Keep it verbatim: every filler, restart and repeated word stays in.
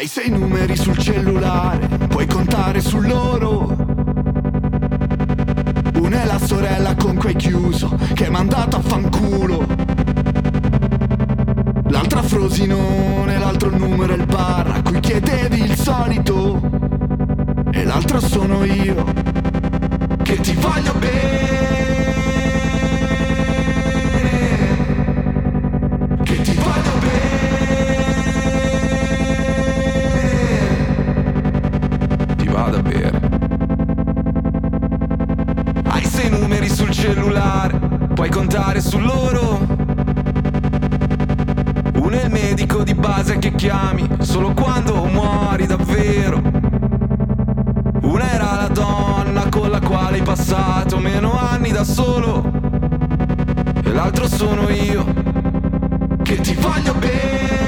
Hai sei numeri sul cellulare, puoi contare su loro. Una è la sorella con cui hai chiuso, che è mandato a fanculo. L'altra Frosinone, l'altro numero è il bar a cui chiedevi il solito. E l'altro sono io, che ti voglio bene, che ti voglio bene. Ti vado a bere. Hai sei numeri sul cellulare, puoi contare su loro. Uno è il medico di base che chiami solo quando muori davvero. Una era la donna con la quale hai passato meno anni da solo. E l'altro sono io, che ti voglio bene,